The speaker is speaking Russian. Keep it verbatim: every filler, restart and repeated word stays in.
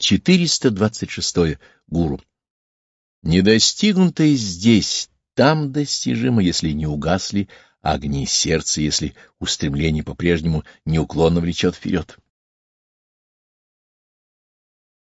четыреста двадцать шесть. Гуру. Недостигнутое здесь, там достижимо, если не угасли огни сердца, если устремление по-прежнему неуклонно влечет вперед.